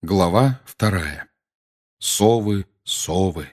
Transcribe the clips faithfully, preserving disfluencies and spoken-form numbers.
Глава вторая. Совы, совы.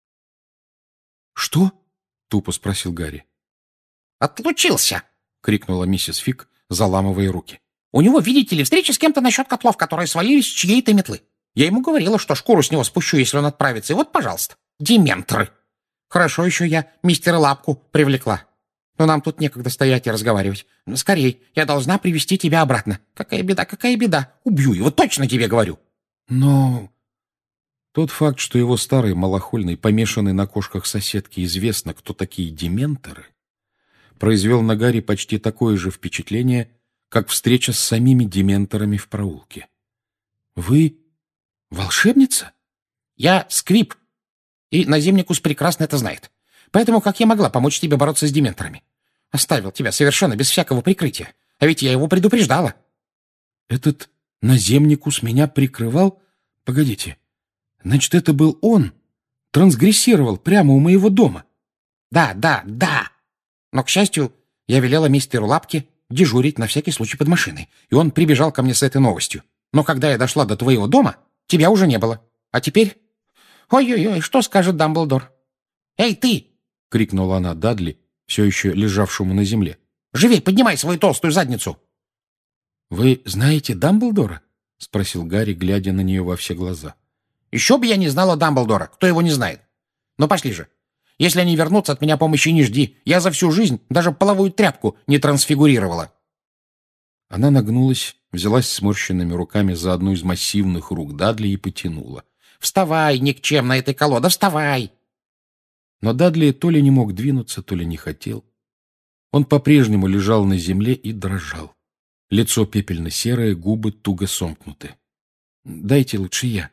«Что?» — тупо спросил Гарри. «Отлучился!» — крикнула миссис Фиг, заламывая руки. «У него, видите ли, встреча с кем-то насчет котлов, которые свалились с чьей-то метлы. Я ему говорила, что шкуру с него спущу, если он отправится. И вот, пожалуйста, дементоры. Хорошо еще я мистера Лапку привлекла. Но нам тут некогда стоять и разговаривать. Скорей, я должна привести тебя обратно. Какая беда, какая беда. Убью его, точно тебе говорю». Но тот факт, что его старый малохольный, помешанный на кошках соседки, известно, кто такие дементоры, произвел на Гарри почти такое же впечатление, как встреча с самими дементорами в проулке. «Вы волшебница?» «Я Сквип, и Наземникус прекрасно это знает. Поэтому как я могла помочь тебе бороться с дементорами? Оставил тебя совершенно без всякого прикрытия. А ведь я его предупреждала». «Этот Наземникус меня прикрывал? Погодите, значит, это был он? Трансгрессировал прямо у моего дома?» «Да, да, да. Но, к счастью, я велела мистеру Лапке дежурить на всякий случай под машиной, и он прибежал ко мне с этой новостью. Но когда я дошла до твоего дома, тебя уже не было. А теперь... Ой-ой-ой, что скажет Дамблдор? Эй, ты!» — крикнула она Дадли, все еще лежавшему на земле. «Живей, поднимай свою толстую задницу!» «Вы знаете Дамблдора?» — спросил Гарри, глядя на нее во все глаза. «Еще бы я не знала Дамблдора. Кто его не знает? Ну, пошли же. Если они вернутся, от меня помощи не жди. Я за всю жизнь даже половую тряпку не трансфигурировала». Она нагнулась, взялась сморщенными руками за одну из массивных рук Дадли и потянула. «Вставай, никчемная этой колода, вставай!» Но Дадли то ли не мог двинуться, то ли не хотел. Он по-прежнему лежал на земле и дрожал. Лицо пепельно-серое, губы туго сомкнуты. «Дайте лучше я».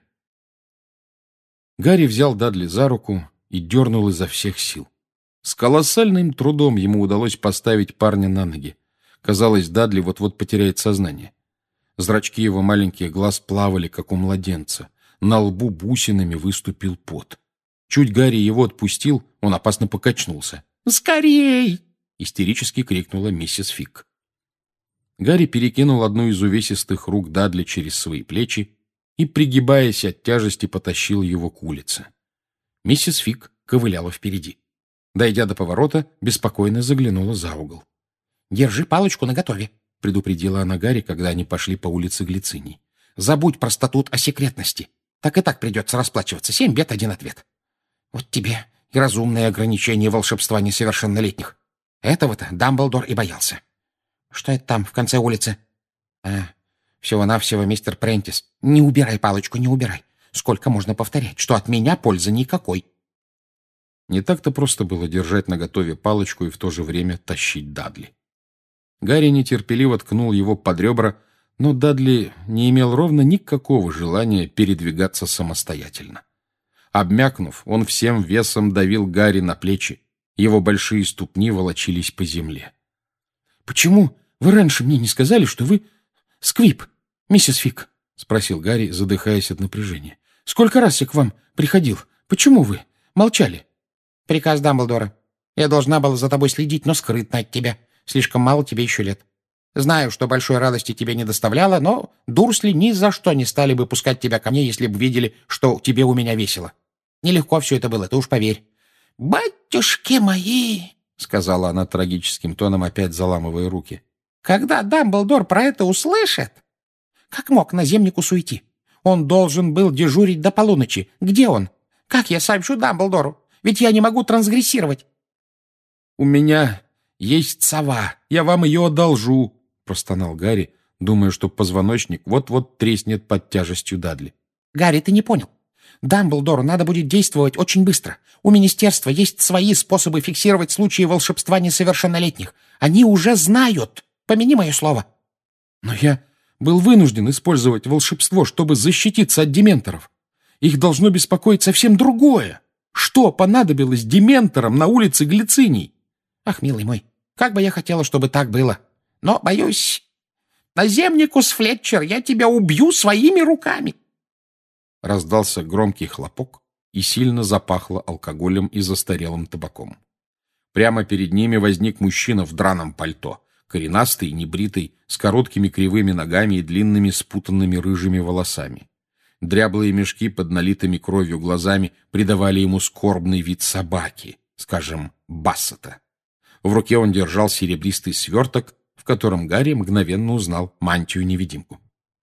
Гарри взял Дадли за руку и дернул изо всех сил. С колоссальным трудом ему удалось поставить парня на ноги. Казалось, Дадли вот-вот потеряет сознание. Зрачки его маленьких глаз плавали, как у младенца. На лбу бусинами выступил пот. Чуть Гарри его отпустил, он опасно покачнулся. «Скорей!» — истерически крикнула миссис Фиг. Гарри перекинул одну из увесистых рук Дадли через свои плечи и, пригибаясь от тяжести, потащил его к улице. Миссис Фиг ковыляла впереди. Дойдя до поворота, беспокойно заглянула за угол. «Держи палочку наготове», — предупредила она Гарри, когда они пошли по улице Глициний. «Забудь про статут о секретности. Так и так придется расплачиваться. Семь бед, один ответ. Вот тебе и разумное ограничение волшебства несовершеннолетних. Этого-то Дамблдор и боялся. Что это там в конце улицы? А, всего-навсего мистер Прентис. Не убирай палочку, не убирай. Сколько можно повторять, что от меня пользы никакой». Не так-то просто было держать наготове палочку и в то же время тащить Дадли. Гарри нетерпеливо ткнул его под ребра, но Дадли не имел ровно никакого желания передвигаться самостоятельно. Обмякнув, он всем весом давил Гарри на плечи. Его большие ступни волочились по земле. «Почему вы раньше мне не сказали, что вы Сквип, миссис Фиг?» — спросил Гарри, задыхаясь от напряжения. «Сколько раз я к вам приходил? Почему вы молчали?» «Приказ Дамблдора. Я должна была за тобой следить, но скрытно от тебя. Слишком мало тебе еще лет. Знаю, что большой радости тебе не доставляло, но дурсли ни за что не стали бы пускать тебя ко мне, если бы видели, что тебе у меня весело. Нелегко все это было, ты уж поверь». «Батюшки мои!» — сказала она трагическим тоном, опять заламывая руки. «Когда Дамблдор про это услышит...» «Как мог Наземникус уйти? Он должен был дежурить до полуночи. Где он? Как я сообщу Дамблдору? Ведь я не могу трансгрессировать». «У меня есть сова. Я вам ее одолжу», — простонал Гарри, думая, что позвоночник вот-вот треснет под тяжестью Дадли. «Гарри, ты не понял. Дамблдору надо будет действовать очень быстро. У министерства есть свои способы фиксировать случаи волшебства несовершеннолетних. Они уже знают. Помяни мое слово». «Но я был вынужден использовать волшебство, чтобы защититься от дементоров. Их должно беспокоить совсем другое. Что понадобилось дементорам на улице Глициний?» «Ах, милый мой, как бы я хотела, чтобы так было. Но, боюсь, Наземникус Флетчер, я тебя убью своими руками». Раздался громкий хлопок, и сильно запахло алкоголем и застарелым табаком. Прямо перед ними возник мужчина в драном пальто, коренастый, небритый, с короткими кривыми ногами и длинными спутанными рыжими волосами. Дряблые мешки под налитыми кровью глазами придавали ему скорбный вид собаки, скажем, Бассета. В руке он держал серебристый сверток, в котором Гарри мгновенно узнал мантию-невидимку.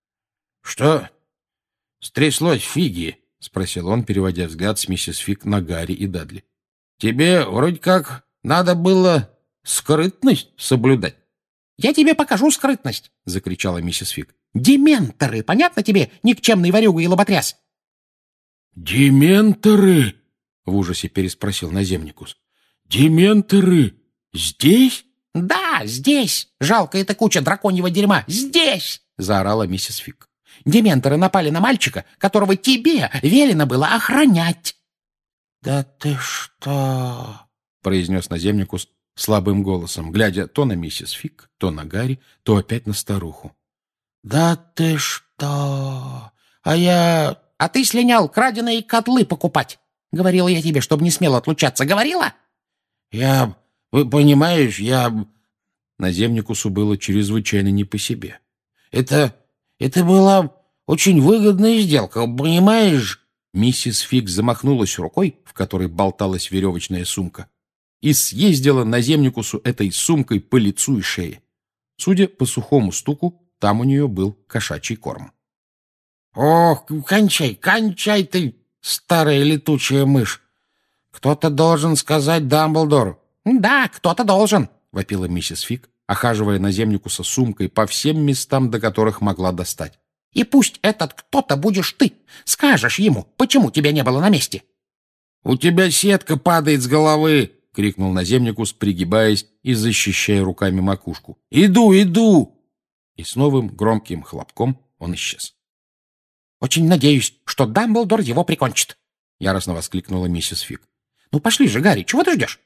— Что стряслось, Фиги? — спросил он, переводя взгляд с миссис Фиг на Гарри и Дадли. — Тебе вроде как надо было скрытность соблюдать. — Я тебе покажу скрытность! — закричала миссис Фиг. — Дементоры! Понятно тебе, никчемный ворюга и лоботряс? — Дементоры! — в ужасе переспросил наземникус. — Дементоры здесь? — Да, здесь! Жалко, эта куча драконьего дерьма! Здесь! — заорала миссис Фиг. — Дементоры напали на мальчика, которого тебе велено было охранять. — Да ты что? — произнес наземникус слабым голосом, глядя то на миссис Фиг, то на Гарри, то опять на старуху. — Да ты что? А я... — А ты слинял краденые котлы покупать. Говорила я тебе, чтобы не смел отлучаться. Говорила? — Я... Вы понимаешь, я... Наземникусу было чрезвычайно не по себе. — Это... это была очень выгодная сделка, понимаешь? Миссис Фиг замахнулась рукой, в которой болталась веревочная сумка, и съездила наземникусу этой сумкой по лицу и шее. Судя по сухому стуку, там у нее был кошачий корм. — Ох, кончай, кончай ты, старая летучая мышь! Кто-то должен сказать Дамблдору. — Да, кто-то должен, — вопила миссис Фиг, охаживая наземникуса сумкой по всем местам, до которых могла достать. — И пусть этот кто-то будешь ты. Скажешь ему, почему тебя не было на месте. — У тебя сетка падает с головы! — крикнул наземникус, пригибаясь и защищая руками макушку. — Иду, иду! И с новым громким хлопком он исчез. — Очень надеюсь, что Дамблдор его прикончит! — яростно воскликнула миссис Фиг. — Ну пошли же, Гарри, чего ты ждешь?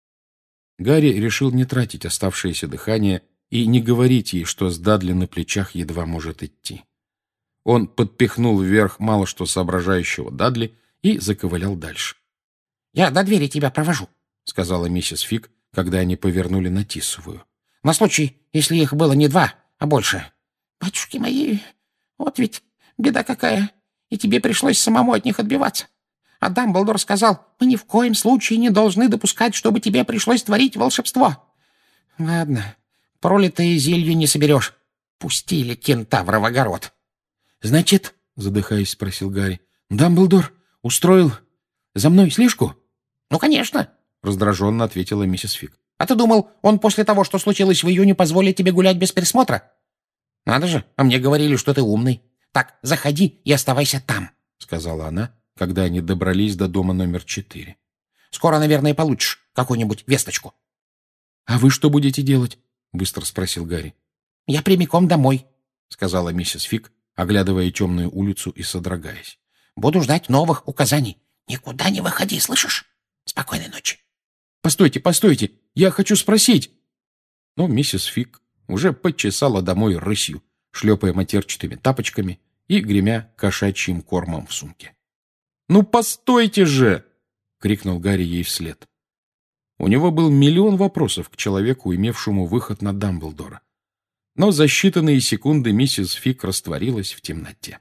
Гарри решил не тратить оставшееся дыхание и не говорить ей, что с Дадли на плечах едва может идти. Он подпихнул вверх мало что соображающего Дадли и заковылял дальше. — Я до двери тебя провожу, — сказала миссис Фиг, когда они повернули на Тисовую. — На случай, если их было не два, а больше. — Батюшки мои, вот ведь беда какая, и тебе пришлось самому от них отбиваться. А Дамблдор сказал, мы ни в коем случае не должны допускать, чтобы тебе пришлось творить волшебство. Ладно, пролитое зелье не соберешь. Пустили кентавра в огород. — Значит, — задыхаясь, спросил Гарри, — Дамблдор устроил за мной слежку? — Ну, конечно, — раздраженно ответила миссис Фиг. — А ты думал, он после того, что случилось в июне, позволит тебе гулять без присмотра? — Надо же, а мне говорили, что ты умный. Так, заходи и оставайся там, — сказала она, когда они добрались до дома номер четыре. — Скоро, наверное, получишь какую-нибудь весточку. — А вы что будете делать? — быстро спросил Гарри. — Я прямиком домой, — сказала миссис Фиг, оглядывая темную улицу и содрогаясь. — Буду ждать новых указаний. Никуда не выходи, слышишь? Спокойной ночи. — Постойте, постойте, я хочу спросить. Но миссис Фиг уже подчесала домой рысью, шлепая матерчатыми тапочками и гремя кошачьим кормом в сумке. «Ну, постойте же!» — крикнул Гарри ей вслед. У него был миллион вопросов к человеку, имевшему выход на Дамблдора. Но за считанные секунды миссис Фиг растворилась в темноте.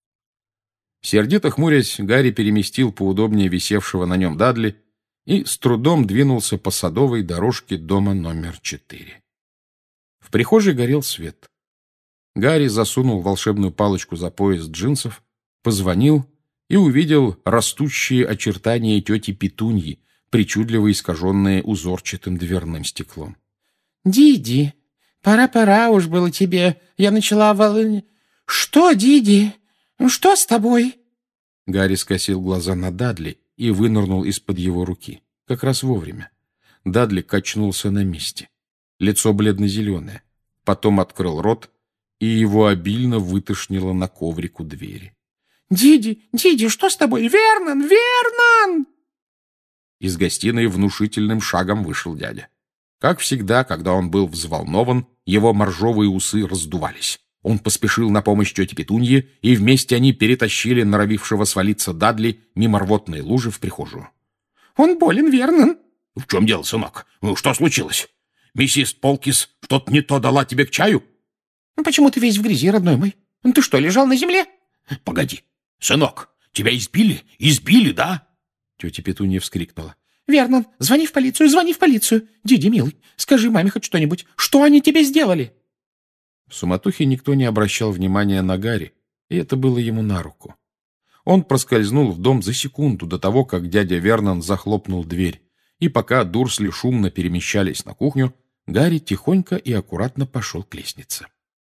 Сердито хмурясь, Гарри переместил поудобнее висевшего на нем Дадли и с трудом двинулся по садовой дорожке дома номер четыре. В прихожей горел свет. Гарри засунул волшебную палочку за пояс джинсов, позвонил и увидел растущие очертания тети Петуньи, причудливо искаженные узорчатым дверным стеклом. — Диди, пора-пора уж было тебе. Я начала вол... — Что, Диди? Что с тобой? Гарри скосил глаза на Дадли и вынырнул из-под его руки. Как раз вовремя. Дадли качнулся на месте. Лицо бледно-зеленое. Потом открыл рот, и его обильно вытошнило на коврик у двери. «Диди, Диди, что с тобой? Вернон, Вернон!» Из гостиной внушительным шагом вышел дядя. Как всегда, когда он был взволнован, его моржовые усы раздувались. Он поспешил на помощь тете Петунье, и вместе они перетащили норовившего свалиться Дадли мимо рвотной лужи в прихожую. «Он болен, Вернон!» «В чем дело, сынок? Что случилось? Миссис Полкис что-то не то дала тебе к чаю?» «Почему ты весь в грязи, родной мой? Ты что, лежал на земле?» «Погоди, Сынок, тебя избили? Избили, да? Тетя Петунья вскрикнула. Вернон, звони в полицию, звони в полицию. Диди, милый, скажи маме хоть что-нибудь. Что они тебе сделали? В суматохе никто не обращал внимания на Гарри, и это было ему на руку. Он проскользнул в дом за секунду до того, как дядя Вернон захлопнул дверь, и пока Дурсли шумно перемещались на кухню, Гарри тихонько и аккуратно пошел к лестнице.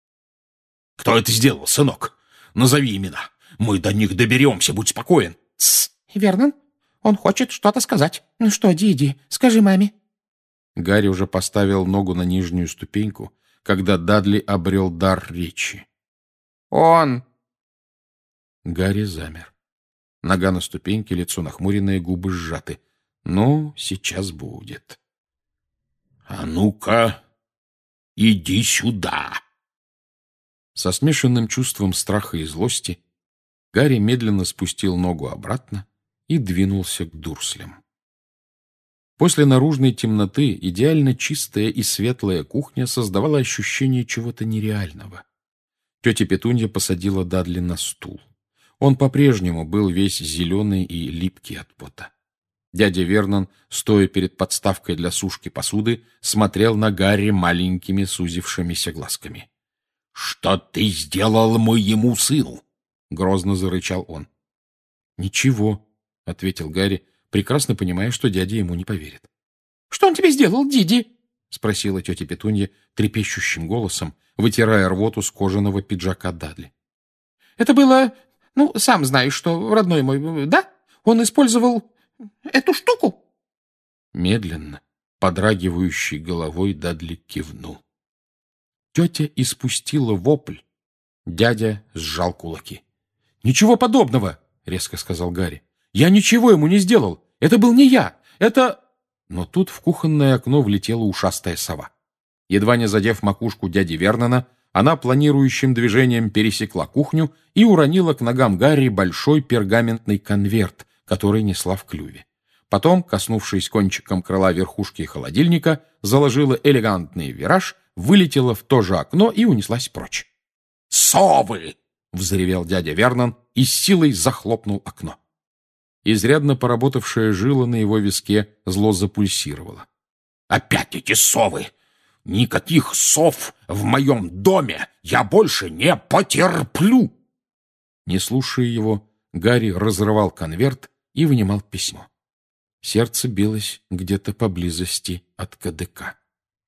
— Кто это сделал, сынок? Назови имена. Мы до них доберемся, будь спокоен. — Тссс. — Вернон, он хочет что-то сказать. Ну что, Диди, скажи маме. Гарри уже поставил ногу на нижнюю ступеньку, когда Дадли обрел дар речи. «Он!» Гарри замер. Нога на ступеньке, лицо нахмуренное, губы сжаты. Ну, сейчас будет. «А ну-ка, иди сюда!» Со смешанным чувством страха и злости Гарри медленно спустил ногу обратно и двинулся к Дурслям. После наружной темноты идеально чистая и светлая кухня создавала ощущение чего-то нереального. Тетя Петунья посадила Дадли на стул. Он по-прежнему был весь зеленый и липкий от пота. Дядя Вернон, стоя перед подставкой для сушки посуды, смотрел на Гарри маленькими сузившимися глазками. — Что ты сделал моему сыну? — грозно зарычал он. — Ничего, — ответил Гарри, прекрасно понимая, что дядя ему не поверит. — Что он тебе сделал, Диди? — спросила тетя Петунья трепещущим голосом, вытирая рвоту с кожаного пиджака Дадли. — Это было... Ну, сам знаешь, что, родной мой, да? Он использовал эту штуку? Медленно, подрагивающей головой, Дадли кивнул. Тетя испустила вопль. Дядя сжал кулаки. — Ничего подобного, — резко сказал Гарри. — Я ничего ему не сделал. Это был не я. Это... Но тут в кухонное окно влетела ушастая сова. Едва не задев макушку дяди Вернона, она планирующим движением пересекла кухню и уронила к ногам Гарри большой пергаментный конверт, который несла в клюве. Потом, коснувшись кончиком крыла верхушки холодильника, заложила элегантный вираж, вылетела в то же окно и унеслась прочь. «Совы!» — взревел дядя Вернон и с силой захлопнул окно. Изрядно поработавшая жила на его виске зло запульсировала. «Опять эти совы! Никаких сов в моем доме я больше не потерплю!» Не слушая его, Гарри разрывал конверт и вынимал письмо. Сердце билось где-то поблизости от КДК.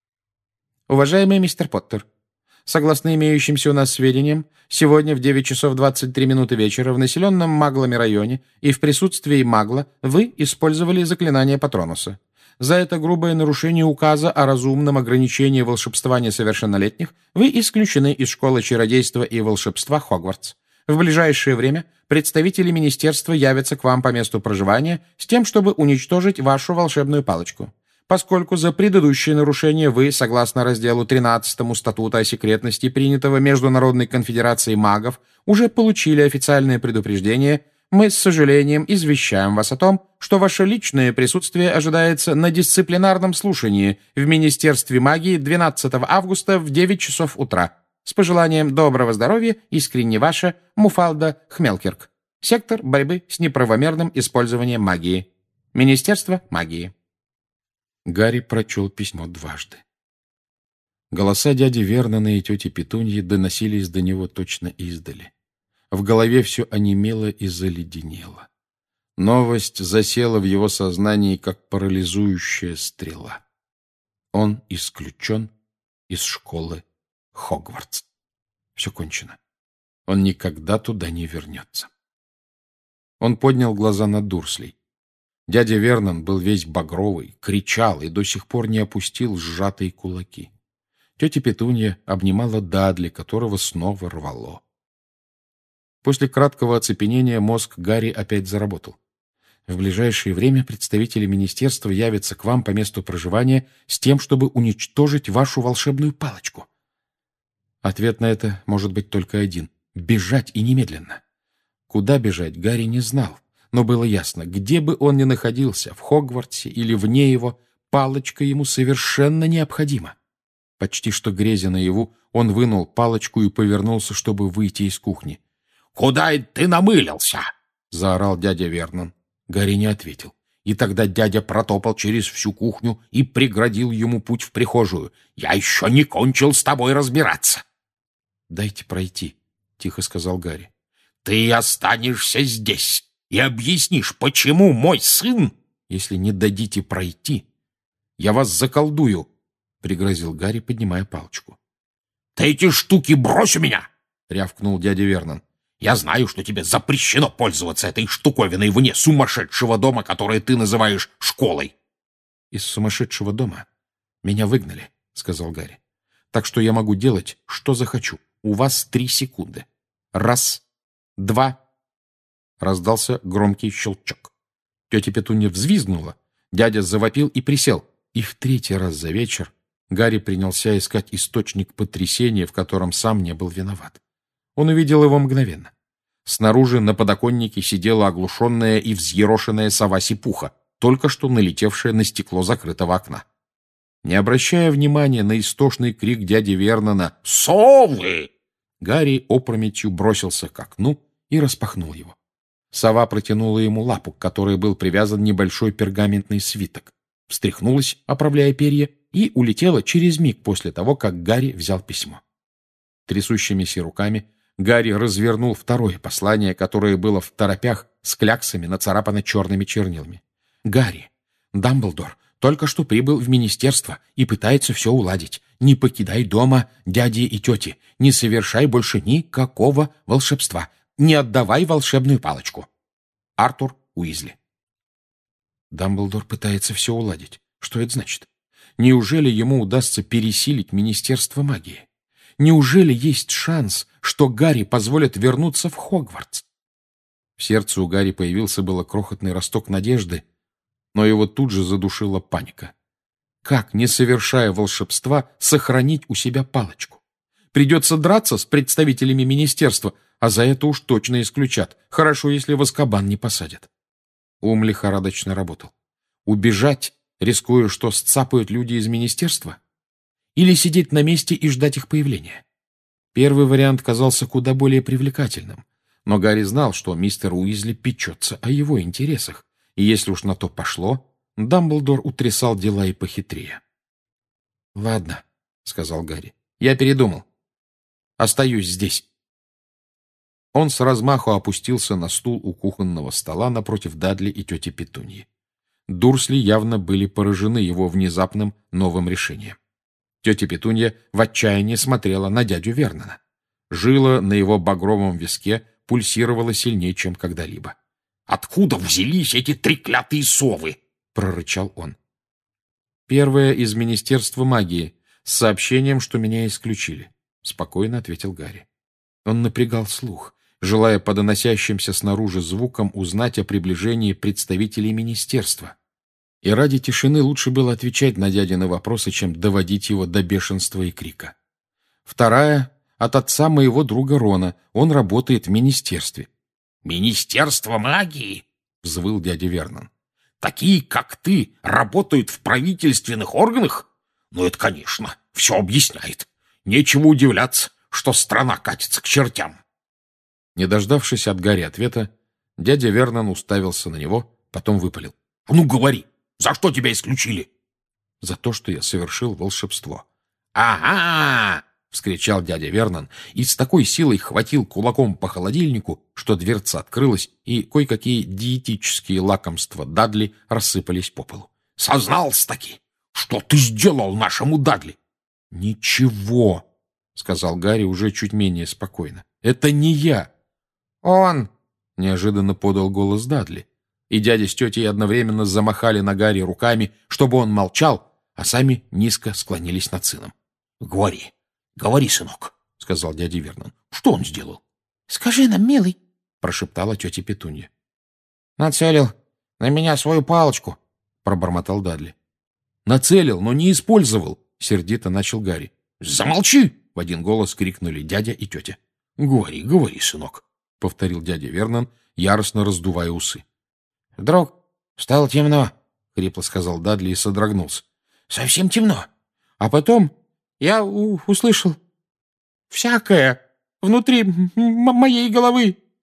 «Уважаемый мистер Поттер, согласно имеющимся у нас сведениям, сегодня в девять часов двадцать три минуты вечера в населенном маглами районе и в присутствии магла вы использовали заклинание Патронуса. За это грубое нарушение указа о разумном ограничении волшебства несовершеннолетних вы исключены из школы чародейства и волшебства Хогвартс. В ближайшее время представители министерства явятся к вам по месту проживания с тем, чтобы уничтожить вашу волшебную палочку. Поскольку за предыдущее нарушение вы, согласно разделу тринадцатому статута о секретности, принятого Международной конфедерацией магов, уже получили официальное предупреждение, мы с сожалением извещаем вас о том, что ваше личное присутствие ожидается на дисциплинарном слушании в Министерстве магии двенадцатого августа в девять часов утра. С пожеланием доброго здоровья, искренне ваша Муфалда Хмелкирк. Сектор борьбы с неправомерным использованием магии. Министерство магии. Гарри прочел письмо дважды. Голоса дяди Вернона и тети Петуньи доносились до него точно издали. В голове все онемело и заледенело. Новость засела в его сознании, как парализующая стрела. Он исключен из школы Хогвартс. Все кончено. Он никогда туда не вернется. Он поднял глаза на Дурслей. Дядя Вернон был весь багровый, кричал и до сих пор не опустил сжатые кулаки. Тетя Петунья обнимала Дадли, которого снова рвало. После краткого оцепенения мозг Гарри опять заработал. В ближайшее время представители министерства явятся к вам по месту проживания с тем, чтобы уничтожить вашу волшебную палочку. Ответ на это может быть только один — бежать и немедленно. Куда бежать, Гарри не знал, но было ясно, где бы он ни находился, в Хогвартсе или вне его, палочка ему совершенно необходима. Почти что грезя наяву, он вынул палочку и повернулся, чтобы выйти из кухни. Куда это ты намылился?» — заорал дядя Вернон. Гарри не ответил. И тогда дядя протопал через всю кухню и преградил ему путь в прихожую. «Я еще не кончил с тобой разбираться». «Дайте пройти», — тихо сказал Гарри. «Ты останешься здесь и объяснишь, почему мой сын...» «Если не дадите пройти, я вас заколдую», — пригрозил Гарри, поднимая палочку. «Ты эти штуки брось у меня!» — рявкнул дядя Вернон. «Я знаю, что тебе запрещено пользоваться этой штуковиной вне сумасшедшего дома, который ты называешь школой». «Из сумасшедшего дома меня выгнали», — сказал Гарри. «Так что я могу делать, что захочу. У вас три секунды. Раз, два...» Раздался громкий щелчок. Тетя Петунья взвизгнула, дядя завопил и присел. И в третий раз за вечер Гарри принялся искать источник потрясения, в котором сам не был виноват. Он увидел его мгновенно. Снаружи на подоконнике сидела оглушенная и взъерошенная сова Сипуха, только что налетевшая на стекло закрытого окна. Не обращая внимания на истошный крик дяди Вернона «Совы!», Гарри опрометью бросился к окну и распахнул его. Сова протянула ему лапу, к которой был привязан небольшой пергаментный свиток, встряхнулась, оправляя перья, и улетела через миг после того, как Гарри взял письмо. Трясущимися руками Гарри развернул второе послание, которое было в торопях с кляксами, нацарапано черными чернилами. «Гарри, Дамблдор только что прибыл в министерство и пытается все уладить. Не покидай дома дяди и тети. Не совершай больше никакого волшебства. Не отдавай волшебную палочку. Артур Уизли». Дамблдор пытается все уладить. Что это значит? Неужели ему удастся пересилить Министерство магии? Неужели есть шанс, что Гарри позволят вернуться в Хогвартс? В сердце у Гарри появился было крохотный росток надежды, но его тут же задушила паника. Как, не совершая волшебства, сохранить у себя палочку? Придется драться с представителями министерства, а за это уж точно исключат. Хорошо, если в Азкабан не посадят. Ум лихорадочно работал. Убежать, рискуя, что сцапают люди из министерства? Или сидеть на месте и ждать их появления? Первый вариант казался куда более привлекательным, но Гарри знал, что мистер Уизли печется о его интересах, и если уж на то пошло, Дамблдор утрясал дела и похитрее. «Ладно», — сказал Гарри, — «я передумал. Остаюсь здесь». Он с размаху опустился на стул у кухонного стола напротив Дадли и тети Петуньи. Дурсли явно были поражены его внезапным новым решением. Тетя Петунья в отчаянии смотрела на дядю Вернона. Жила на его багровом виске пульсировала сильнее, чем когда-либо. «Откуда взялись эти треклятые совы?» — прорычал он. «Первая из Министерства магии, с сообщением, что меня исключили», — спокойно ответил Гарри. Он напрягал слух, желая по доносящимся снаружи звукам узнать о приближении представителей министерства. И ради тишины лучше было отвечать на дядины вопросы, чем доводить его до бешенства и крика. Вторая — от отца моего друга Рона. Он работает в министерстве. «Министерство магии?» — взвыл дядя Вернон. «Такие, как ты, работают в правительственных органах? Ну, это, конечно, все объясняет. Нечего удивляться, что страна катится к чертям». Не дождавшись от Гарри ответа, дядя Вернон уставился на него, потом выпалил. «Ну, говори, за что тебя исключили?» «За то, что я совершил волшебство». «Ага!» — вскричал дядя Вернон и с такой силой хватил кулаком по холодильнику, что дверца открылась, и кое-какие диетические лакомства Дадли рассыпались по полу. «Сознался-таки! Что ты сделал нашему Дадли?» «Ничего!» — сказал Гарри уже чуть менее спокойно. «Это не я!» «Он!» — неожиданно подал голос Дадли. И дядя с тетей одновременно замахали на Гарри руками, чтобы он молчал, а сами низко склонились над сыном. «Говори, говори, сынок», — сказал дядя Вернон. «Что он сделал?» «Скажи нам, милый», — прошептала тетя Петунья. «Нацелил на меня свою палочку», — пробормотал Дадли. «Нацелил, но не использовал», — сердито начал Гарри. «Замолчи!» — в один голос крикнули дядя и тетя. «Говори, говори, сынок», — повторил дядя Вернон, яростно раздувая усы. «Вдруг стало темно», — хрипло сказал Дадли и содрогнулся. «Совсем темно. А потом я услышал всякое внутри моей головы».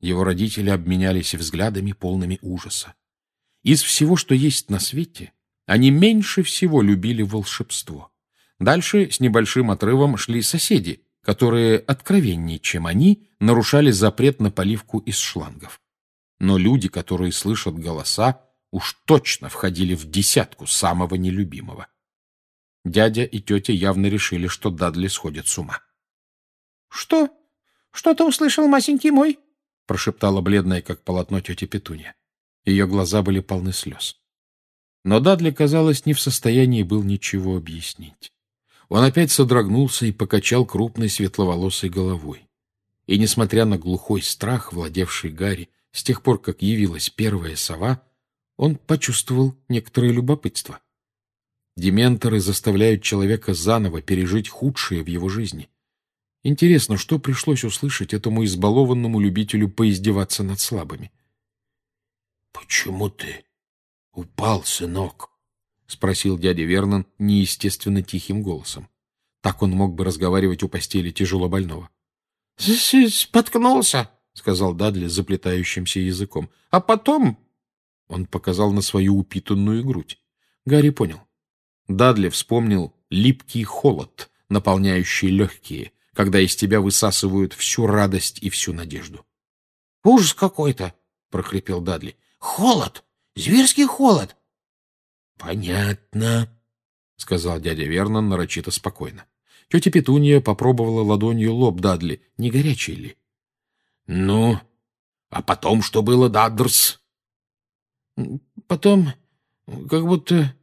Его родители обменялись взглядами, полными ужаса. Из всего, что есть на свете, они меньше всего любили волшебство. Дальше с небольшим отрывом шли соседи, которые откровеннее, чем они, нарушали запрет на поливку из шлангов. Но люди, которые слышат голоса, уж точно входили в десятку самого нелюбимого. Дядя и тетя явно решили, что Дадли сходит с ума. — Что? Что ты услышал, масенький мой? — прошептала бледная, как полотно, тетя Петунья. Ее глаза были полны слез. Но Дадли, казалось, не в состоянии был ничего объяснить. Он опять содрогнулся и покачал крупной светловолосой головой. И, несмотря на глухой страх, владевший Гарри, с тех пор, как явилась первая сова, он почувствовал некоторое любопытство. Дементоры заставляют человека заново пережить худшее в его жизни. Интересно, что пришлось услышать этому избалованному любителю поиздеваться над слабыми? — Почему ты упал, сынок? — спросил дядя Вернон неестественно тихим голосом. Так он мог бы разговаривать у постели тяжело больного. — Споткнулся, — сказал Дадли заплетающимся языком. — А потом... Он показал на свою упитанную грудь. Гарри понял. Дадли вспомнил липкий холод, наполняющий легкие, когда из тебя высасывают всю радость и всю надежду. — Ужас какой-то, — прохрипел Дадли. — Холод! Зверский холод! — Понятно, — сказал дядя Вернон нарочито спокойно. Тетя Петунья попробовала ладонью лоб Дадли, не горячий ли. — Ну, а потом что было, Даддрс? — Потом, как будто...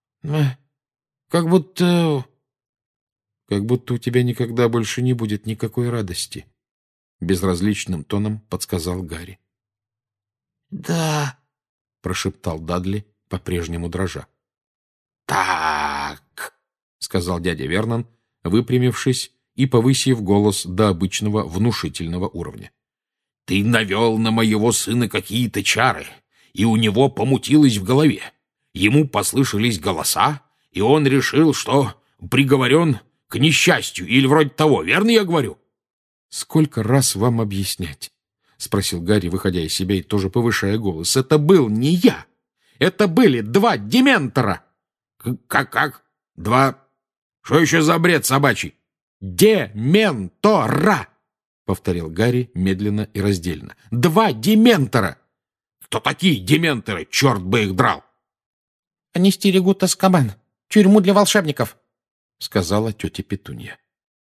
как будто... — Как будто у тебя никогда больше не будет никакой радости, — безразличным тоном подсказал Гарри. — Да, — прошептал Дадли, по-прежнему дрожа. — Так, — сказал дядя Вернон, выпрямившись и повысив голос до обычного внушительного уровня. — Ты навел на моего сына какие-то чары, и у него помутилось в голове. Ему послышались голоса, и он решил, что приговорен к несчастью или вроде того. Верно я говорю? — Сколько раз вам объяснять? — спросил Гарри, выходя из себя и тоже повышая голос. — Это был не я. Это были два дементора. — Как, как? Два... Что еще за бред собачий? — Дементора! — повторил Гарри медленно и раздельно. — Два дементора! Кто такие дементоры? Черт бы их драл! — Они стерегут Азкабан, тюрьму для волшебников, — сказала тетя Петунья.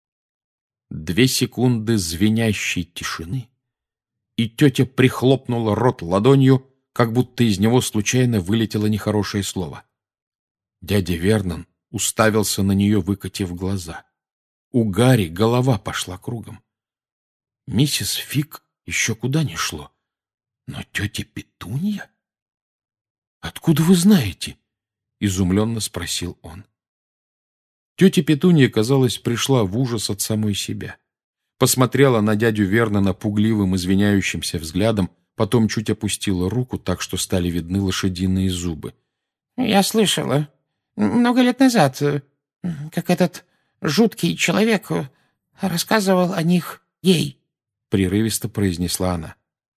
Две секунды звенящей тишины, и тетя прихлопнула рот ладонью, как будто из него случайно вылетело нехорошее слово. Дядя Вернон уставился на нее, выкатив глаза. У Гарри голова пошла кругом. Миссис Фиг еще куда ни шло. Но тетя Петунья? — Откуда вы знаете? — изумленно спросил он. Тетя Петунья, казалось, пришла в ужас от самой себя. Посмотрела на дядю Вернона пугливым, извиняющимся взглядом, потом чуть опустила руку так, что стали видны лошадиные зубы. — Я слышала много лет назад, как этот жуткий человек рассказывал о них ей, — прерывисто произнесла она.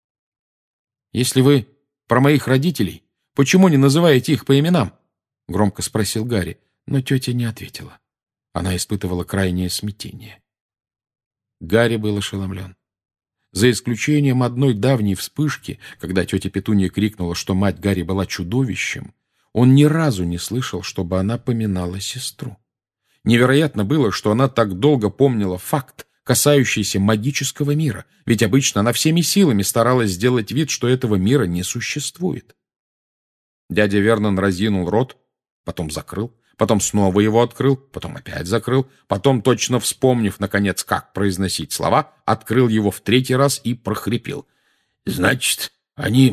— Если вы про моих родителей, почему не называете их по именам? — громко спросил Гарри, но тетя не ответила. Она испытывала крайнее смятение. Гарри был ошеломлен. За исключением одной давней вспышки, когда тетя Петунья крикнула, что мать Гарри была чудовищем, он ни разу не слышал, чтобы она поминала сестру. Невероятно было, что она так долго помнила факт, касающийся магического мира, ведь обычно она всеми силами старалась сделать вид, что этого мира не существует. Дядя Вернон разинул рот, потом закрыл, потом снова его открыл, потом опять закрыл, потом, точно вспомнив, наконец, как произносить слова, открыл его в третий раз и прохрипел. — Значит, они...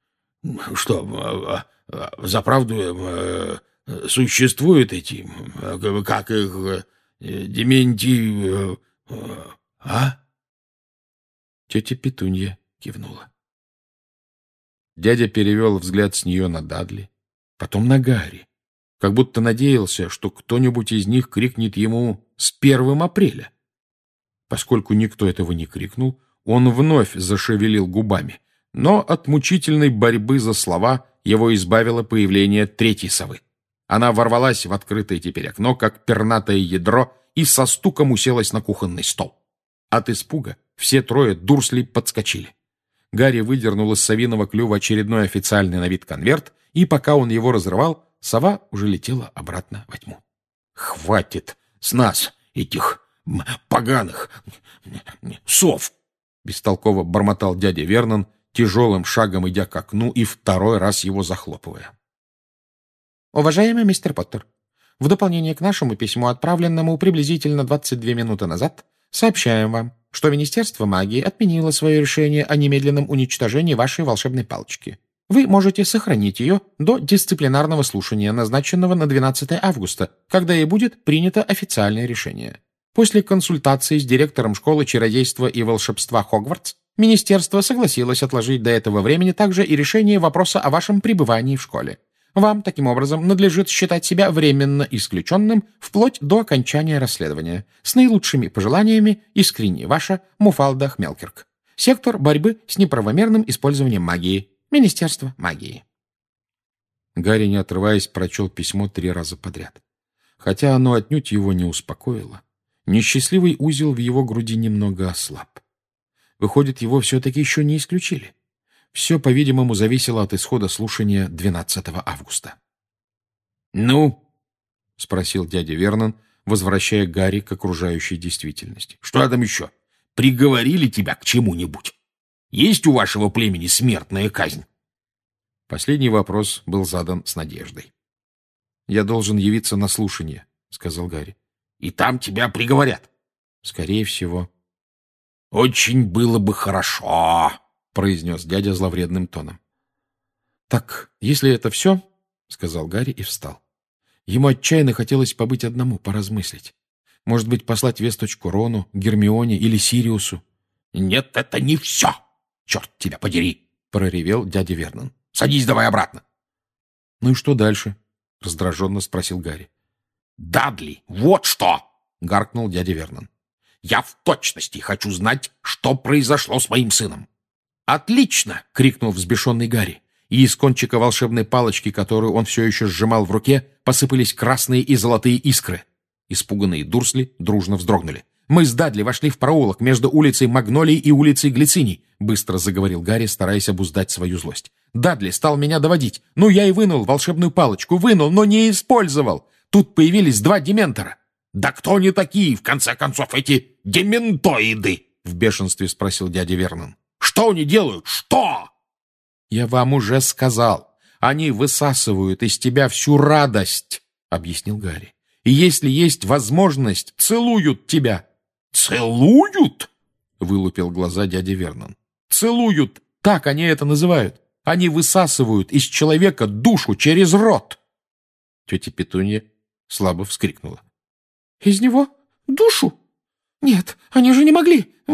что, взаправду существуют эти... как их... дементи... а? Тетя Петунья кивнула. Дядя перевел взгляд с нее на Дадли, потом на Гарри, как будто надеялся, что кто-нибудь из них крикнет ему «С первым апреля!». Поскольку никто этого не крикнул, Он вновь зашевелил губами, но от мучительной борьбы за слова его избавило появление третьей совы. Она ворвалась в открытое теперь окно, как пернатое ядро, и со стуком уселась на кухонный стол. От испуга все трое дурсли подскочили. Гарри выдернул из совиного клюва очередной официальный на вид конверт, и пока он его разрывал, сова уже летела обратно во тьму. «Хватит с нас этих поганых сов!» бестолково бормотал дядя Вернон, тяжелым шагом идя к окну и второй раз его захлопывая. Уважаемый мистер Поттер, в дополнение к нашему письму, отправленному приблизительно двадцать две минуты назад, сообщаем вам, что Министерство магии отменило свое решение о немедленном уничтожении вашей волшебной палочки. Вы можете сохранить ее до дисциплинарного слушания, назначенного на двенадцатое августа, когда и будет принято официальное решение. После консультации с директором школы чародейства и волшебства Хогвартс, Министерство согласилось отложить до этого времени также и решение вопроса о вашем пребывании в школе. Вам, таким образом, надлежит считать себя временно исключенным вплоть до окончания расследования. С наилучшими пожеланиями, искренне ваша Муфалда Хмелкирк. Сектор борьбы с неправомерным использованием магии. Министерство магии. Гарри, не отрываясь, прочел письмо три раза подряд. Хотя оно отнюдь его не успокоило. Несчастливый узел в его груди немного ослаб. Выходит, его все-таки еще не исключили. Все, по-видимому, зависело от исхода слушания двенадцатого августа. «Ну?» — спросил дядя Вернон, возвращая Гарри к окружающей действительности. «Что там еще? Приговорили тебя к чему-нибудь? Есть у вашего племени смертная казнь?» Последний вопрос был задан с надеждой. «Я должен явиться на слушание», — сказал Гарри. «И там тебя приговорят?» «Скорее всего». «Очень было бы хорошо», — произнес дядя зловредным тоном. «Так, если это все, — сказал Гарри и встал. Ему отчаянно хотелось побыть одному, поразмыслить. Может быть, послать весточку Рону, Гермионе или Сириусу?» «Нет, это не все! Черт тебя подери!» — проревел дядя Вернон. «Садись давай обратно!» «Ну и что дальше?» — раздраженно спросил Гарри. «Дадли, вот что!» — гаркнул дядя Вернон. «Я в точности хочу знать, что произошло с моим сыном». «Отлично!» — крикнул взбешенный Гарри. И из кончика волшебной палочки, которую он все еще сжимал в руке, посыпались красные и золотые искры. Испуганные дурсли дружно вздрогнули. «Мы с Дадли вошли в проулок между улицей Магнолий и улицей Глициний», — быстро заговорил Гарри, стараясь обуздать свою злость. «Дадли стал меня доводить. Ну, я и вынул волшебную палочку. Вынул, но не использовал. Тут появились два дементора». «Да кто они такие, в конце концов, эти дементоиды?» — в бешенстве спросил дядя Вернон. «Что они делают? Что?» «Я вам уже сказал. Они высасывают из тебя всю радость», — объяснил Гарри. «И если есть возможность, целуют тебя». «Целуют?» — вылупил глаза дядя Вернон. «Целуют! Так они это называют. Они высасывают из человека душу через рот». Тетя Петунья слабо вскрикнула. «Из него душу? Нет, они же не могли. У,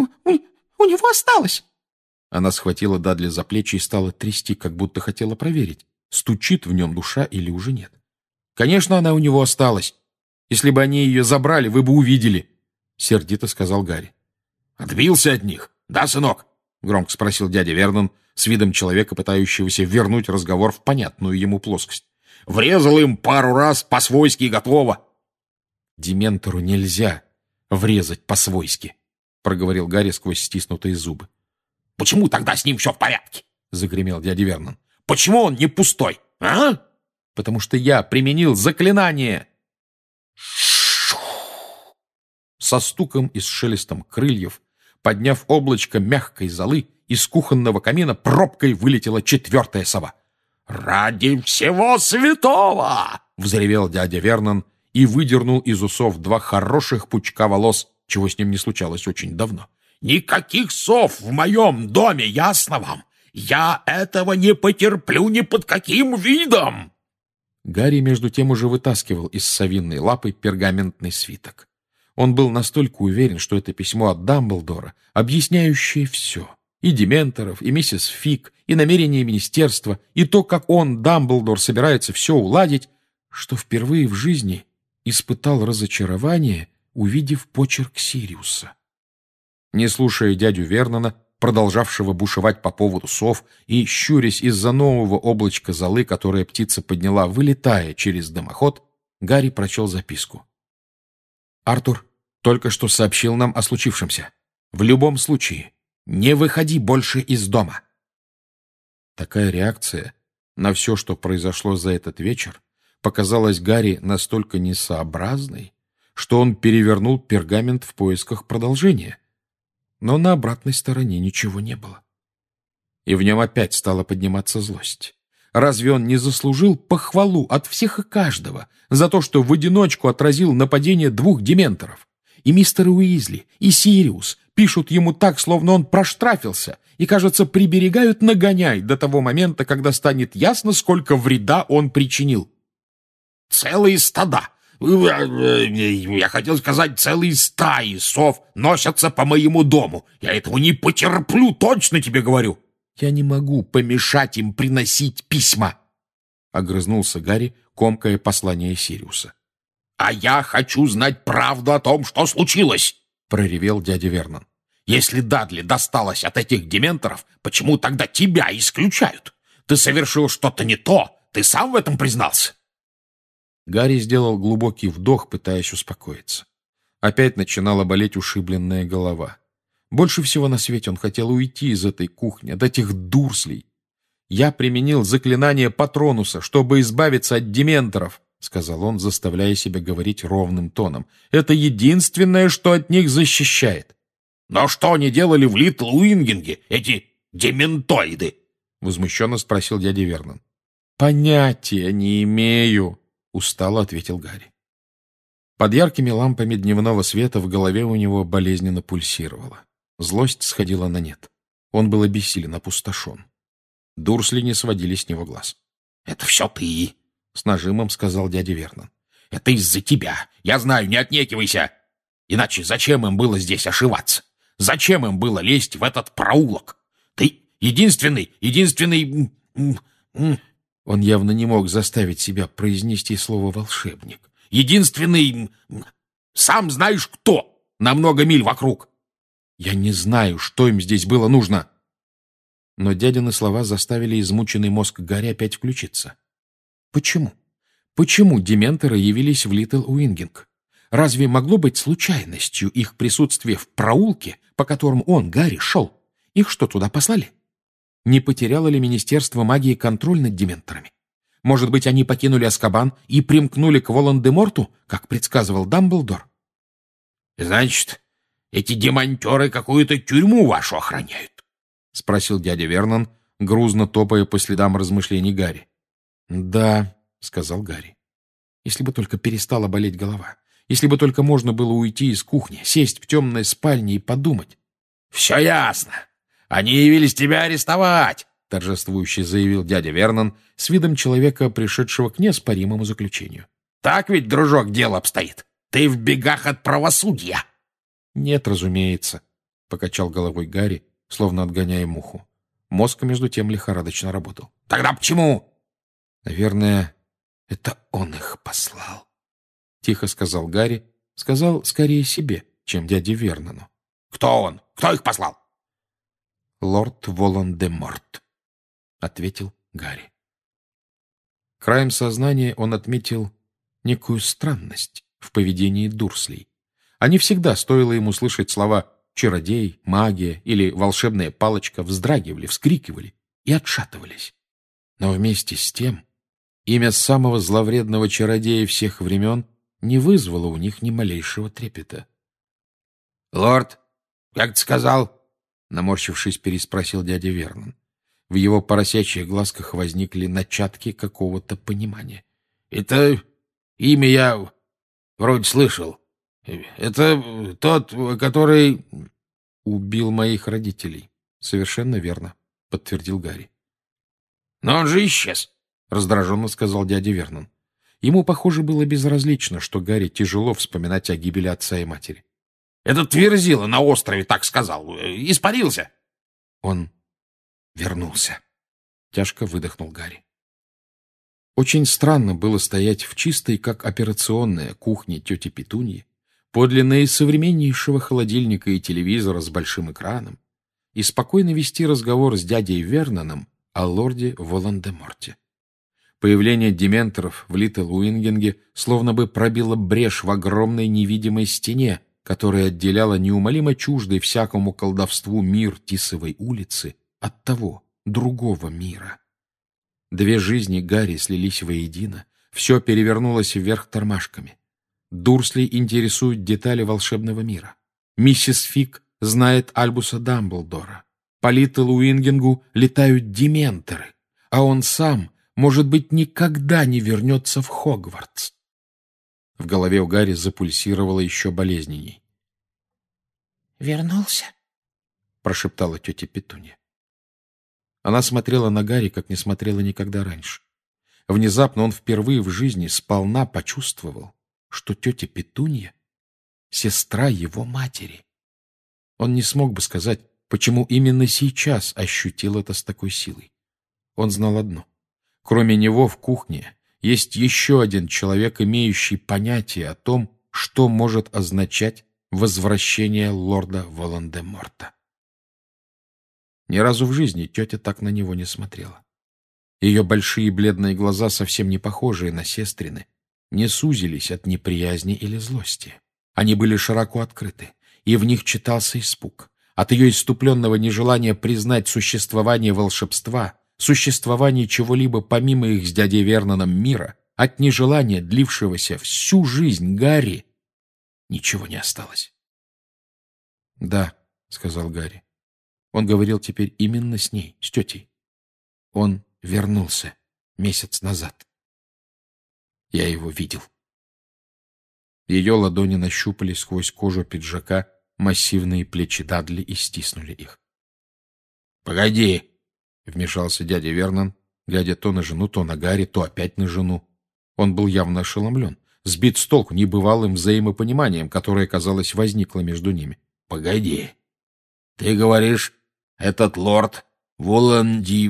у него осталось». Она схватила Дадли за плечи и стала трясти, как будто хотела проверить, стучит в нем душа или уже нет. «Конечно, она у него осталась. Если бы они ее забрали, вы бы увидели», — сердито сказал Гарри. «Отбился от них, да, сынок?» — громко спросил дядя Вернон с видом человека, пытающегося вернуть разговор в понятную ему плоскость. «Врезал им пару раз по-свойски и готово». «Дементору нельзя врезать по-свойски», — проговорил Гарри сквозь стиснутые зубы. «Почему тогда с ним все в порядке?» — загремел дядя Вернон. «Почему он не пустой, а?» «Потому что я применил заклинание». Со стуком и с шелестом крыльев, подняв облачко мягкой золы, из кухонного камина пробкой вылетела четвертая сова. «Ради всего святого!» — взревел дядя Вернон и выдернул из усов два хороших пучка волос, чего с ним не случалось очень давно. «Никаких сов в моем доме, ясно вам? Я этого не потерплю ни под каким видом!» Гарри, между тем, уже вытаскивал из совиной лапы пергаментный свиток. Он был настолько уверен, что это письмо от Дамблдора, объясняющее все. И дементоров, и миссис Фиг, и намерения министерства, и то, как он, Дамблдор, собирается все уладить, что впервые в жизни испытал разочарование, увидев почерк Сириуса. Не слушая дядю Вернона, продолжавшего бушевать по поводу сов, и, щурясь из-за нового облачка золы, которое птица подняла, вылетая через дымоход, Гарри прочел записку. «Артур только что сообщил нам о случившемся. В любом случае, не выходи больше из дома». Такая реакция на все, что произошло за этот вечер, показалась Гарри настолько несообразной, что он перевернул пергамент в поисках продолжения. Но на обратной стороне ничего не было. И в нем опять стала подниматься злость. Разве он не заслужил похвалу от всех и каждого за то, что в одиночку отразил нападение двух дементоров? И мистер Уизли, и Сириус пишут ему так, словно он проштрафился, и, кажется, приберегают нагоняй до того момента, когда станет ясно, сколько вреда он причинил. Целые стада, я хотел сказать, целые стаи сов носятся по моему дому. Я этого не потерплю, точно тебе говорю. Я не могу помешать им приносить письма, — огрызнулся Гарри, комкая послание Сириуса. — А я хочу знать правду о том, что случилось, — проревел дядя Вернон. — Если Дадли досталось от этих дементоров, почему тогда тебя исключают? Ты совершил что-то не то, ты сам в этом признался. Гарри сделал глубокий вдох, пытаясь успокоиться. Опять начинала болеть ушибленная голова. Больше всего на свете он хотел уйти из этой кухни, от этих дурслей. «Я применил заклинание Патронуса, чтобы избавиться от дементоров», — сказал он, заставляя себя говорить ровным тоном. «Это единственное, что от них защищает». «Но что они делали в Литл Уингинге, эти дементоиды?» — возмущенно спросил дядя Вернон. «Понятия не имею», — устало ответил Гарри. Под яркими лампами дневного света в голове у него болезненно пульсировало. Злость сходила на нет. Он был обессилен, опустошен. Дурсли не сводили с него глаз. — Это все ты, — с нажимом сказал дядя Вернон. — Это из-за тебя. Я знаю, не отнекивайся. Иначе зачем им было здесь ошиваться? Зачем им было лезть в этот проулок? Ты единственный, единственный... Он явно не мог заставить себя произнести слово «волшебник». Единственный... Сам знаешь кто, на много миль вокруг. Я не знаю, что им здесь было нужно. Но дядины слова заставили измученный мозг Гарри опять включиться. Почему? Почему дементоры явились в Литл Уингинг? Разве могло быть случайностью их присутствие в проулке, по которому он, Гарри, шел? Их что, туда послали? Не потеряло ли Министерство магии контроль над дементорами? Может быть, они покинули Азкабан и примкнули к Волан-де-Морту, как предсказывал Дамблдор? — Значит, эти демонтеры какую-то тюрьму вашу охраняют? — спросил дядя Вернон, грузно топая по следам размышлений Гарри. — Да, — сказал Гарри. Если бы только перестала болеть голова. Если бы только можно было уйти из кухни, сесть в темной спальне и подумать. — Все ясно. Они явились тебя арестовать, — торжествующе заявил дядя Вернон с видом человека, пришедшего к неоспоримому заключению. — Так ведь, дружок, дело обстоит. Ты в бегах от правосудия. — Нет, разумеется, — покачал головой Гарри, словно отгоняя муху. Мозг, между тем, лихорадочно работал. — Тогда почему? — Наверное, это он их послал, — тихо сказал Гарри. Сказал скорее себе, чем дяде Вернону. — Кто он? Кто их послал? — Лорд Волан-де-Морт, — ответил Гарри. Краем сознания он отметил некую странность в поведении Дурслей. Они всегда, стоило ему слышать слова «чародей», «магия» или «волшебная палочка», вздрагивали, вскрикивали и отшатывались. Но вместе с тем имя самого зловредного чародея всех времен не вызвало у них ни малейшего трепета. — Лорд, как ты сказал? — наморщившись, переспросил дядя Вернон. В его поросячьих глазках возникли начатки какого-то понимания. — Это имя я вроде слышал. Это тот, который... — Убил моих родителей. — Совершенно верно, — подтвердил Гарри. — Но он же исчез, — раздраженно сказал дядя Вернон. Ему, похоже, было безразлично, что Гарри тяжело вспоминать о гибели отца и матери. — Этот Верзила на острове так сказал. Испарился. — Он вернулся. Тяжко выдохнул Гарри. Очень странно было стоять в чистой, как операционная, кухне тети Петуньи, подле наисовременнейшего холодильника и телевизора с большим экраном, и спокойно вести разговор с дядей Верноном о лорде Волан-де-Морте. Появление дементоров в Литл-Уингинге словно бы пробило брешь в огромной невидимой стене, которая отделяла неумолимо чуждый всякому колдовству мир Тисовой улицы от того, другого мира. Две жизни Гарри слились воедино, все перевернулось вверх тормашками. Дурсли интересуют детали волшебного мира. Миссис Фиг знает Альбуса Дамблдора. По Литл-Уингингу летают дементоры, а он сам, может быть, никогда не вернется в Хогвартс. В голове у Гарри запульсировало еще болезненней. «Вернулся?» — прошептала тетя Петунья. Она смотрела на Гарри, как не смотрела никогда раньше. Внезапно он впервые в жизни сполна почувствовал, что тетя Петунья — сестра его матери. Он не смог бы сказать, почему именно сейчас ощутил это с такой силой. Он знал одно. Кроме него в кухне есть еще один человек, имеющий понятие о том, что может означать возвращение лорда Волан-де-Морта. Ни разу в жизни тетя так на него не смотрела. Ее большие бледные глаза, совсем не похожие на сестрины, не сузились от неприязни или злости. Они были широко открыты, и в них читался испуг. От ее исступленного нежелания признать существование волшебства, существование чего-либо помимо их с дядей Верноном мира, от нежелания, длившегося всю жизнь Гарри, ничего не осталось. «Да», — сказал Гарри. Он говорил теперь именно с ней, с тетей. Он вернулся месяц назад. Я его видел. Ее ладони нащупали сквозь кожу пиджака массивные плечи Дадли и стиснули их. «Погоди!» — вмешался дядя Вернон, глядя то на жену, то на Гарри, то опять на жену. Он был явно ошеломлен, сбит с толку небывалым взаимопониманием, которое, казалось, возникло между ними. «Погоди! Ты говоришь, этот лорд Воланди...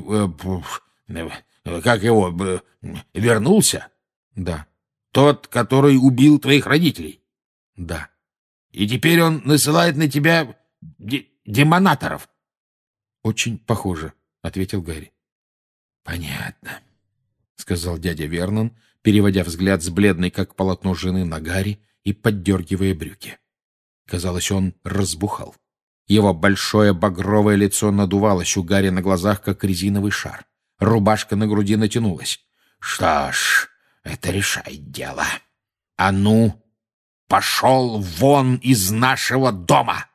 Э, как его... Э, вернулся?» «Да». «Тот, который убил твоих родителей?» «Да». «И теперь он насылает на тебя де- демонаторов?» «Очень похоже», — ответил Гарри. «Понятно», — сказал дядя Вернон, переводя взгляд с бледной, как полотно жены, на Гарри и поддергивая брюки. Казалось, он разбухал. Его большое багровое лицо надувалось у Гарри на глазах, как резиновый шар. Рубашка на груди натянулась. «Что ж, это решает дело. А ну, пошел вон из нашего дома!»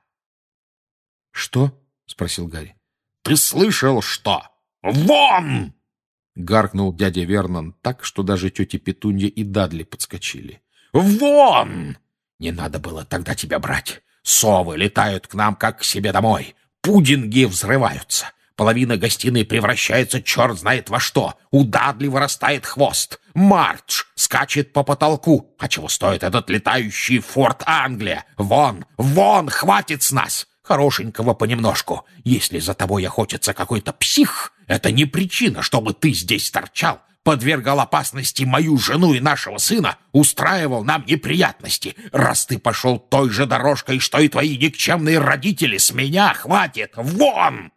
«Что?» — спросил Гарри. «Ты слышал, что? Вон!» — гаркнул дядя Вернон так, что даже тетя Петунья и Дадли подскочили. «Вон! Не надо было тогда тебя брать. Совы летают к нам, как к себе домой. Пудинги взрываются. Половина гостиной превращается черт знает во что. У Дадли вырастает хвост. Мардж скачет по потолку. А чего стоит этот летающий Форт Англия? Вон, вон, хватит с нас! Хорошенького понемножку. Если за тобой охотится какой-то псих, это не причина, чтобы ты здесь торчал, подвергал опасности мою жену и нашего сына, устраивал нам неприятности. Раз ты пошел той же дорожкой, что и твои никчемные родители, с меня хватит! Вон!»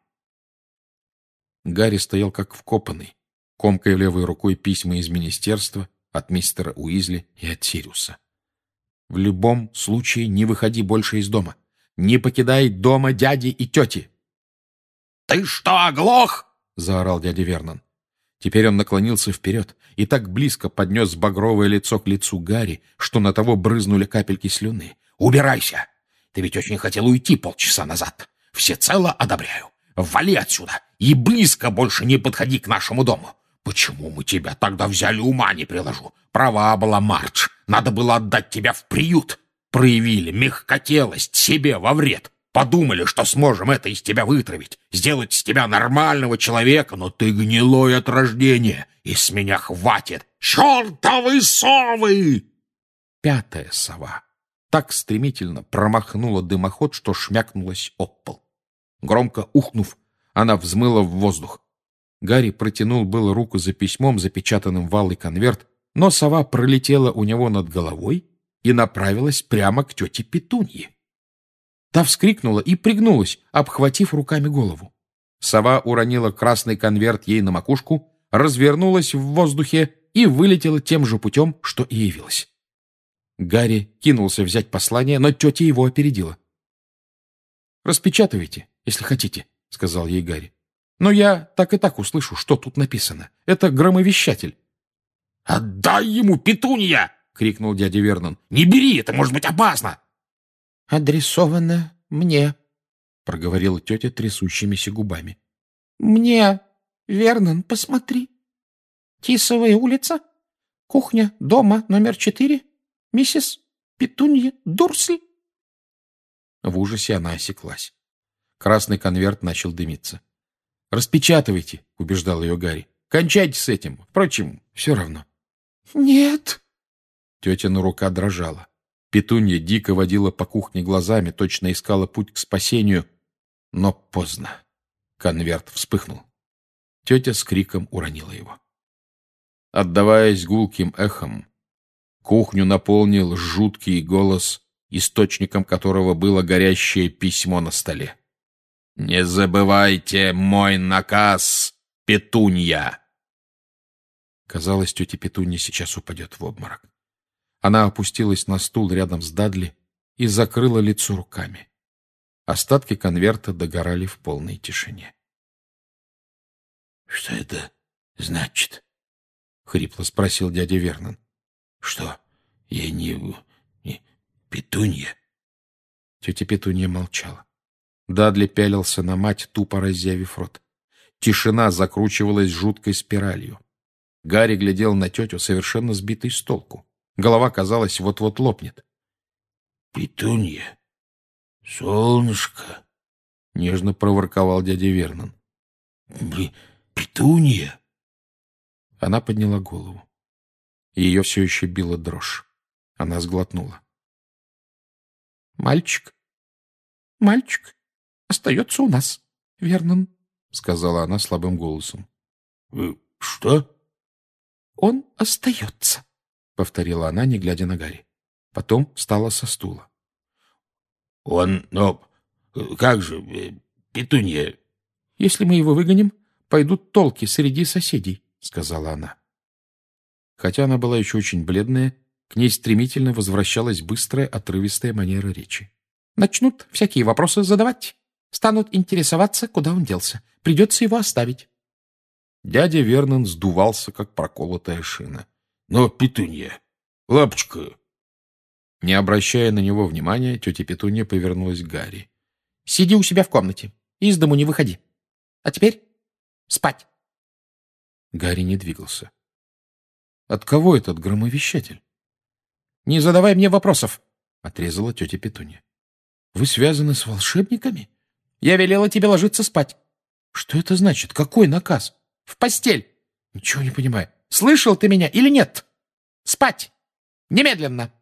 Гарри стоял как вкопанный, комкая левой рукой письма из министерства, от мистера Уизли и от Сириуса. «В любом случае не выходи больше из дома. Не покидай дома дяди и тети!» «Ты что, оглох?» — заорал дядя Вернон. Теперь он наклонился вперед и так близко поднес багровое лицо к лицу Гарри, что на того брызнули капельки слюны. «Убирайся! Ты ведь очень хотел уйти полчаса назад. Всецело одобряю. Вали отсюда и близко больше не подходи к нашему дому. Почему мы тебя тогда взяли, ума не приложу. Права была Мардж. Надо было отдать тебя в приют. Проявили мягкотелость себе во вред. Подумали, что сможем это из тебя вытравить, сделать из тебя нормального человека, но ты гнилой от рождения, и с меня хватит. Чертовы совы!» Пятая сова так стремительно промахнула дымоход, что шмякнулась об пол. Громко ухнув, она взмыла в воздух. Гарри протянул было руку за письмом, запечатанным в алый конверт, но сова пролетела у него над головой и направилась прямо к тете Петунье. Та вскрикнула и пригнулась, обхватив руками голову. Сова уронила красный конверт ей на макушку, развернулась в воздухе и вылетела тем же путем, что и явилась. Гарри кинулся взять послание, но тетя его опередила. «Распечатывайте, если хотите», — сказал ей Гарри. «Но я так и так услышу, что тут написано. Это громовещатель». «Отдай ему, Петунья!» — крикнул дядя Вернон. «Не бери, это может быть опасно!» «Адресовано мне», — проговорила тетя трясущимися губами. «Мне, Вернон, посмотри. Тисовая улица, кухня дома номер четыре, миссис Петунья Дурсль». В ужасе она осеклась. Красный конверт начал дымиться. «Распечатывайте», — убеждал ее Гарри. «Кончайте с этим. Впрочем, все равно». «Нет». Тетина рука дрожала. Петунья дико водила по кухне глазами, точно искала путь к спасению. Но поздно. Конверт вспыхнул. Тетя с криком уронила его. Отдаваясь гулким эхом, кухню наполнил жуткий голос, источником которого было горящее письмо на столе. «Не забывайте мой наказ, Петунья!» Казалось, тетя Петунья сейчас упадет в обморок. Она опустилась на стул рядом с Дадли и закрыла лицо руками. Остатки конверта догорали в полной тишине. «Что это значит?» — хрипло спросил дядя Вернон. «Что, я не... не... Петунья?» Тетя Петунья молчала. Дадли пялился на мать, тупо разъявив рот. Тишина закручивалась жуткой спиралью. Гарри глядел на тетю, совершенно сбитый с толку. Голова, казалось, вот-вот лопнет. «Петунья, солнышко!» — нежно проворковал дядя Вернон. «Петунья!» Она подняла голову. Ее все еще била дрожь. Она сглотнула. «Мальчик, мальчик остается у нас, Вернон», — сказала она слабым голосом. «Что?» «Он остается», — повторила она, не глядя на Гарри. Потом встала со стула. «Он... но... как же... Петунья...» «Если мы его выгоним, пойдут толки среди соседей», — сказала она. Хотя она была еще очень бледная, к ней стремительно возвращалась быстрая, отрывистая манера речи. «Начнут всякие вопросы задавать. Станут интересоваться, куда он делся. Придется его оставить». Дядя Вернон сдувался, как проколотая шина. «Но, Петунья, лапочка...» Не обращая на него внимания, тетя Петунья повернулась к Гарри. «Сиди у себя в комнате. Из дому не выходи. А теперь спать». Гарри не двигался. «От кого этот громовещатель?» «Не задавай мне вопросов», — отрезала тетя Петунья. «Вы связаны с волшебниками?» «Я велела тебе ложиться спать». «Что это значит? Какой наказ?» «В постель». «Ничего не понимаю». «Слышал ты меня или нет? Спать! Немедленно!»